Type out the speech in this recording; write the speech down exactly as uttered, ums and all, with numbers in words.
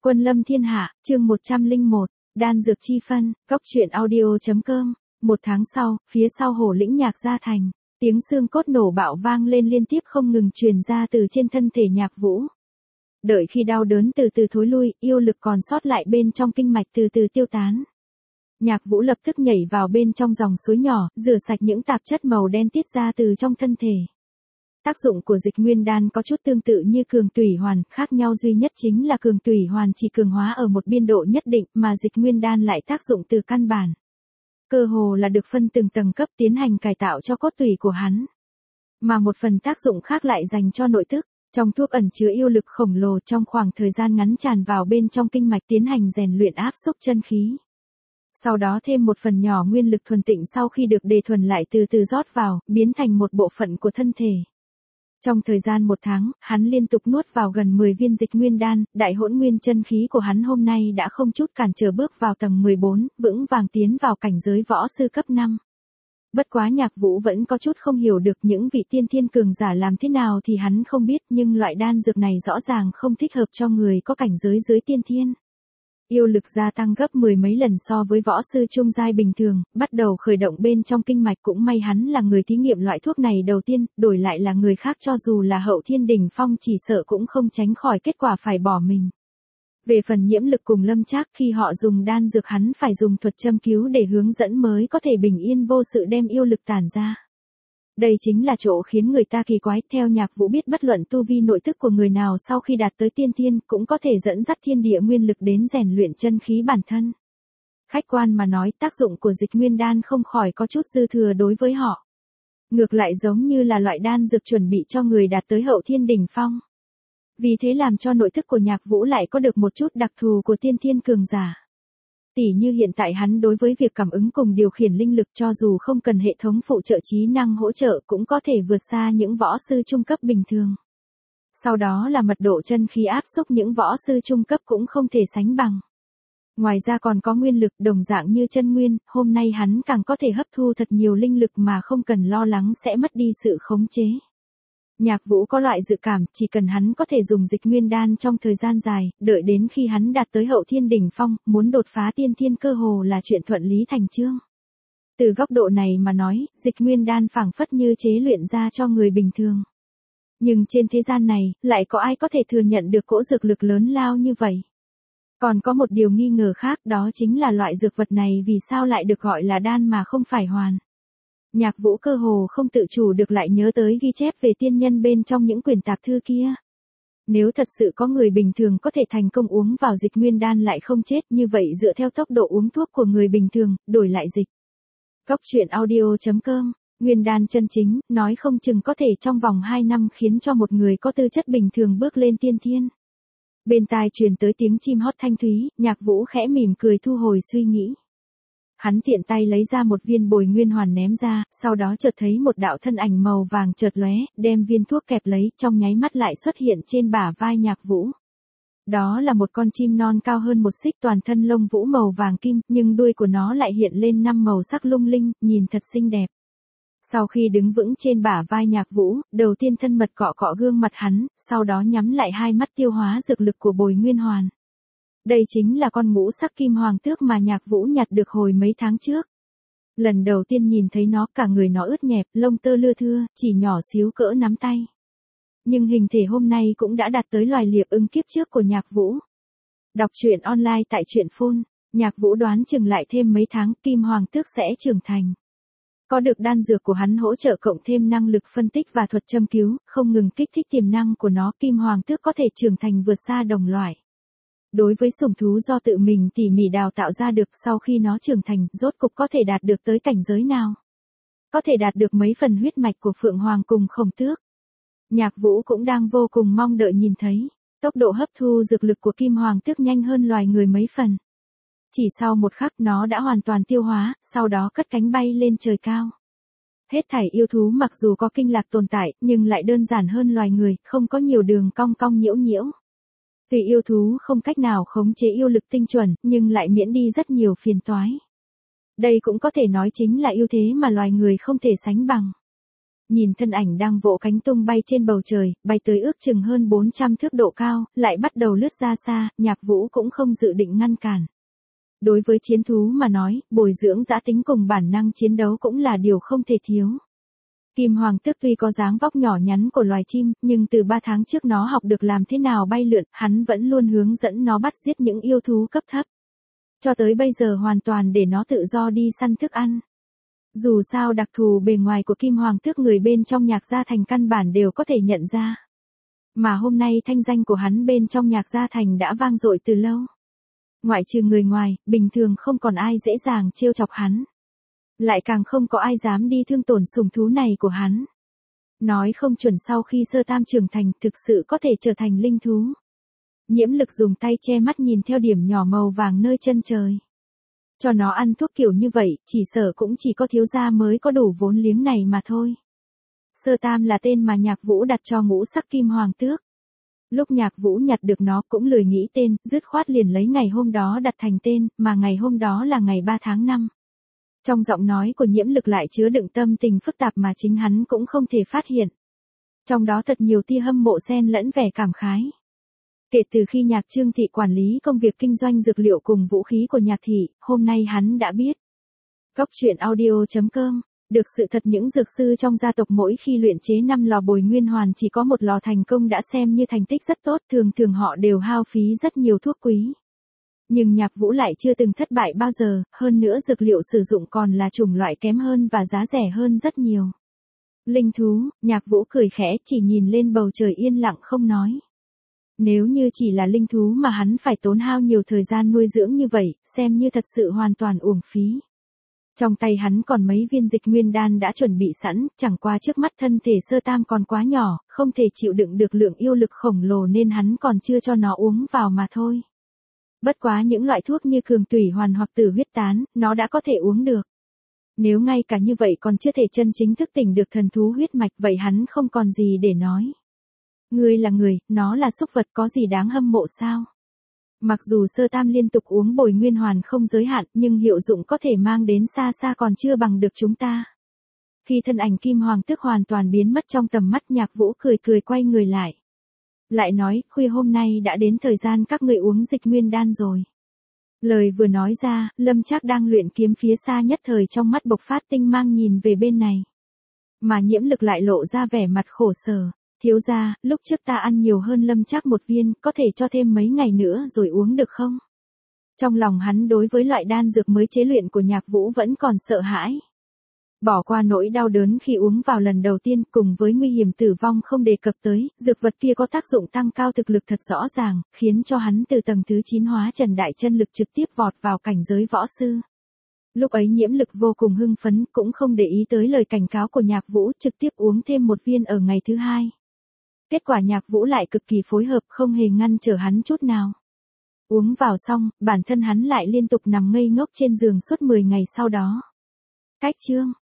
Quân lâm thiên hạ, chương một trăm lẻ một, đan dược chi phân, góc truyện audio.com. Một tháng sau, phía sau Hổ Lĩnh Nhạc Gia Thành, tiếng xương cốt nổ bạo vang lên liên tiếp không ngừng truyền ra từ trên thân thể Nhạc Vũ. Đợi khi đau đớn từ từ thối lui, yêu lực còn sót lại bên trong kinh mạch từ từ tiêu tán. Nhạc Vũ lập tức nhảy vào bên trong dòng suối nhỏ, rửa sạch những tạp chất màu đen tiết ra từ trong thân thể. Tác dụng của dịch nguyên đan có chút tương tự như cường tủy hoàn, khác nhau duy nhất chính là cường tủy hoàn chỉ cường hóa ở một biên độ nhất định mà dịch nguyên đan lại tác dụng từ căn bản. Cơ hồ là được phân từng tầng cấp tiến hành cải tạo cho cốt tủy của hắn. Mà một phần tác dụng khác lại dành cho nội tức, trong thuốc ẩn chứa yêu lực khổng lồ trong khoảng thời gian ngắn tràn vào bên trong kinh mạch tiến hành rèn luyện áp xúc chân khí. Sau đó thêm một phần nhỏ nguyên lực thuần tịnh sau khi được đề thuần lại từ từ rót vào, biến thành một bộ phận của thân thể. Trong thời gian một tháng, hắn liên tục nuốt vào gần mười viên dịch nguyên đan, đại hỗn nguyên chân khí của hắn hôm nay đã không chút cản trở bước vào tầng mười bốn, vững vàng tiến vào cảnh giới võ sư cấp năm. Bất quá Nhạc Vũ vẫn có chút không hiểu được những vị tiên thiên cường giả làm thế nào thì hắn không biết, nhưng loại đan dược này rõ ràng không thích hợp cho người có cảnh giới dưới tiên thiên. Yêu lực gia tăng gấp mười mấy lần so với võ sư trung giai bình thường, bắt đầu khởi động bên trong kinh mạch, cũng may hắn là người thí nghiệm loại thuốc này đầu tiên, đổi lại là người khác cho dù là hậu thiên đỉnh phong chỉ sợ cũng không tránh khỏi kết quả phải bỏ mình. Về phần Nhiễm Lực cùng Lâm Trác, khi họ dùng đan dược hắn phải dùng thuật châm cứu để hướng dẫn mới có thể bình yên vô sự đem yêu lực tản ra. Đây chính là chỗ khiến người ta kỳ quái, theo Nhạc Vũ biết bất luận tu vi nội tức của người nào sau khi đạt tới tiên thiên cũng có thể dẫn dắt thiên địa nguyên lực đến rèn luyện chân khí bản thân. Khách quan mà nói, tác dụng của dịch nguyên đan không khỏi có chút dư thừa đối với họ. Ngược lại giống như là loại đan dược chuẩn bị cho người đạt tới hậu thiên đỉnh phong. Vì thế làm cho nội thức của Nhạc Vũ lại có được một chút đặc thù của tiên thiên cường giả. Tỉ như hiện tại hắn đối với việc cảm ứng cùng điều khiển linh lực cho dù không cần hệ thống phụ trợ trí năng hỗ trợ cũng có thể vượt xa những võ sư trung cấp bình thường. Sau đó là mật độ chân khí áp xúc những võ sư trung cấp cũng không thể sánh bằng. Ngoài ra còn có nguyên lực đồng dạng như chân nguyên, hôm nay hắn càng có thể hấp thu thật nhiều linh lực mà không cần lo lắng sẽ mất đi sự khống chế. Nhạc Vũ có loại dự cảm, chỉ cần hắn có thể dùng dịch nguyên đan trong thời gian dài, đợi đến khi hắn đạt tới hậu thiên đỉnh phong, muốn đột phá tiên thiên cơ hồ là chuyện thuận lý thành chương. Từ góc độ này mà nói, dịch nguyên đan phảng phất như chế luyện ra cho người bình thường. Nhưng trên thế gian này, lại có ai có thể thừa nhận được cỗ dược lực lớn lao như vậy? Còn có một điều nghi ngờ khác, đó chính là loại dược vật này vì sao lại được gọi là đan mà không phải hoàn. Nhạc Vũ cơ hồ không tự chủ được lại nhớ tới ghi chép về tiên nhân bên trong những quyển tạp thư kia. Nếu thật sự có người bình thường có thể thành công uống vào dịch nguyên đan lại không chết, như vậy dựa theo tốc độ uống thuốc của người bình thường, đổi lại dịch. Góc truyện audio.com, nguyên đan chân chính, nói không chừng có thể trong vòng hai năm khiến cho một người có tư chất bình thường bước lên tiên thiên. Bên tai truyền tới tiếng chim hót thanh thúy, Nhạc Vũ khẽ mỉm cười thu hồi suy nghĩ. Hắn tiện tay lấy ra một viên bồi nguyên hoàn ném ra, sau đó chợt thấy một đạo thân ảnh màu vàng chợt lóe, đem viên thuốc kẹp lấy, trong nháy mắt lại xuất hiện trên bả vai Nhạc Vũ. Đó là một con chim non cao hơn một xích, toàn thân lông vũ màu vàng kim, nhưng đuôi của nó lại hiện lên năm màu sắc lung linh, nhìn thật xinh đẹp. Sau khi đứng vững trên bả vai Nhạc Vũ, đầu tiên thân mật cọ cọ gương mặt hắn, sau đó nhắm lại hai mắt tiêu hóa dược lực của bồi nguyên hoàn. Đây chính là con ngũ sắc kim hoàng tước mà Nhạc Vũ nhặt được hồi mấy tháng trước. Lần đầu tiên nhìn thấy nó, cả người nó ướt nhẹp, lông tơ lưa thưa, chỉ nhỏ xíu cỡ nắm tay. Nhưng hình thể hôm nay cũng đã đạt tới loài liệp ưng kiếp trước của Nhạc Vũ. Đọc truyện online tại truyện phun, Nhạc Vũ đoán chừng lại thêm mấy tháng kim hoàng tước sẽ trưởng thành. Có được đan dược của hắn hỗ trợ cộng thêm năng lực phân tích và thuật châm cứu, không ngừng kích thích tiềm năng của nó, kim hoàng tước có thể trưởng thành vượt xa đồng loại. Đối với sủng thú do tự mình tỉ mỉ đào tạo ra được, sau khi nó trưởng thành, rốt cục có thể đạt được tới cảnh giới nào? Có thể đạt được mấy phần huyết mạch của Phượng Hoàng cùng Khổng Tước. Nhạc Vũ cũng đang vô cùng mong đợi nhìn thấy, tốc độ hấp thu dược lực của Kim Hoàng Tước nhanh hơn loài người mấy phần. Chỉ sau một khắc nó đã hoàn toàn tiêu hóa, sau đó cất cánh bay lên trời cao. Hết thảy yêu thú mặc dù có kinh lạc tồn tại, nhưng lại đơn giản hơn loài người, không có nhiều đường cong cong nhiễu nhiễu. Vì yêu thú không cách nào khống chế yêu lực tinh chuẩn, nhưng lại miễn đi rất nhiều phiền toái. Đây cũng có thể nói chính là ưu thế mà loài người không thể sánh bằng. nhìn thân ảnh đang vỗ cánh tung bay trên bầu trời, bay tới ước chừng hơn bốn trăm thước độ cao, lại bắt đầu lướt ra xa, Nhạc Vũ cũng không dự định ngăn cản. Đối với chiến thú mà nói, bồi dưỡng dã tính cùng bản năng chiến đấu cũng là điều không thể thiếu. Kim Hoàng Tước tuy có dáng vóc nhỏ nhắn của loài chim, nhưng từ ba tháng trước nó học được làm thế nào bay lượn, hắn vẫn luôn hướng dẫn nó bắt giết những yêu thú cấp thấp. Cho tới bây giờ hoàn toàn để nó tự do đi săn thức ăn. Dù sao đặc thù bề ngoài của Kim Hoàng Tước người bên trong Nhạc Gia Thành căn bản đều có thể nhận ra. Mà hôm nay thanh danh của hắn bên trong Nhạc Gia Thành đã vang dội từ lâu. Ngoại trừ người ngoài, bình thường không còn ai dễ dàng trêu chọc hắn. Lại càng không có ai dám đi thương tổn sủng thú này của hắn. Nói không chuẩn sau khi Sơ Tam trưởng thành thực sự có thể trở thành linh thú. Nhiễm Lực dùng tay che mắt nhìn theo điểm nhỏ màu vàng nơi chân trời. Cho nó ăn thuốc kiểu như vậy, chỉ sợ cũng chỉ có thiếu gia mới có đủ vốn liếng này mà thôi. Sơ Tam là tên mà Nhạc Vũ đặt cho ngũ sắc Kim Hoàng Tước. Lúc Nhạc Vũ nhặt được nó cũng lười nghĩ tên, dứt khoát liền lấy ngày hôm đó đặt thành tên, mà ngày hôm đó là ngày ba tháng năm. Trong giọng nói của Nhiễm Lực lại chứa đựng tâm tình phức tạp mà chính hắn cũng không thể phát hiện. Trong đó thật nhiều tia hâm mộ xen lẫn vẻ cảm khái. Kể từ khi Nhạc Trương Thị quản lý công việc kinh doanh dược liệu cùng vũ khí của Nhạc Thị, hôm nay hắn đã biết. Cóc truyện audio chấm com. Được sự thật những dược sư trong gia tộc mỗi khi luyện chế năm lò bồi nguyên hoàn chỉ có một lò thành công đã xem như thành tích rất tốt, thường thường họ đều hao phí rất nhiều thuốc quý. Nhưng Nhạc Vũ lại chưa từng thất bại bao giờ, hơn nữa dược liệu sử dụng còn là chủng loại kém hơn và giá rẻ hơn rất nhiều. Linh thú, Nhạc Vũ cười khẽ chỉ nhìn lên bầu trời yên lặng không nói. Nếu như chỉ là linh thú mà hắn phải tốn hao nhiều thời gian nuôi dưỡng như vậy, xem như thật sự hoàn toàn uổng phí. Trong tay hắn còn mấy viên dịch nguyên đan đã chuẩn bị sẵn, chẳng qua trước mắt thân thể Sơ Tam còn quá nhỏ, không thể chịu đựng được lượng yêu lực khổng lồ nên hắn còn chưa cho nó uống vào mà thôi. Bất quá những loại thuốc như cường tủy hoàn hoặc tử huyết tán, nó đã có thể uống được. Nếu ngay cả như vậy còn chưa thể chân chính thức tỉnh được thần thú huyết mạch vậy hắn không còn gì để nói. Ngươi là người, nó là súc vật có gì đáng hâm mộ sao? Mặc dù Sơ Tam liên tục uống bồi nguyên hoàn không giới hạn nhưng hiệu dụng có thể mang đến xa xa còn chưa bằng được chúng ta. Khi thân ảnh Kim Hoàng Tước hoàn toàn biến mất trong tầm mắt Nhạc Vũ cười cười quay người lại. Lại nói, khuya hôm nay đã đến thời gian các người uống dịch nguyên đan rồi. Lời vừa nói ra, Lâm Trác đang luyện kiếm phía xa nhất thời trong mắt bộc phát tinh mang nhìn về bên này. Mà Nhiễm Lực lại lộ ra vẻ mặt khổ sở. Thiếu gia, lúc trước ta ăn nhiều hơn Lâm Trác một viên, có thể cho thêm mấy ngày nữa rồi uống được không? Trong lòng hắn đối với loại đan dược mới chế luyện của Nhạc Vũ vẫn còn sợ hãi. Bỏ qua nỗi đau đớn khi uống vào lần đầu tiên cùng với nguy hiểm tử vong không đề cập tới, dược vật kia có tác dụng tăng cao thực lực thật rõ ràng, khiến cho hắn từ tầng thứ chín hóa Trần Đại Chân Lực trực tiếp vọt vào cảnh giới võ sư. Lúc ấy Nhiễm Lực vô cùng hưng phấn, cũng không để ý tới lời cảnh cáo của Nhạc Vũ, trực tiếp uống thêm một viên ở ngày thứ hai. Kết quả Nhạc Vũ lại cực kỳ phối hợp không hề ngăn trở hắn chút nào. Uống vào xong, bản thân hắn lại liên tục nằm ngây ngốc trên giường suốt mười ngày sau đó. Cách chương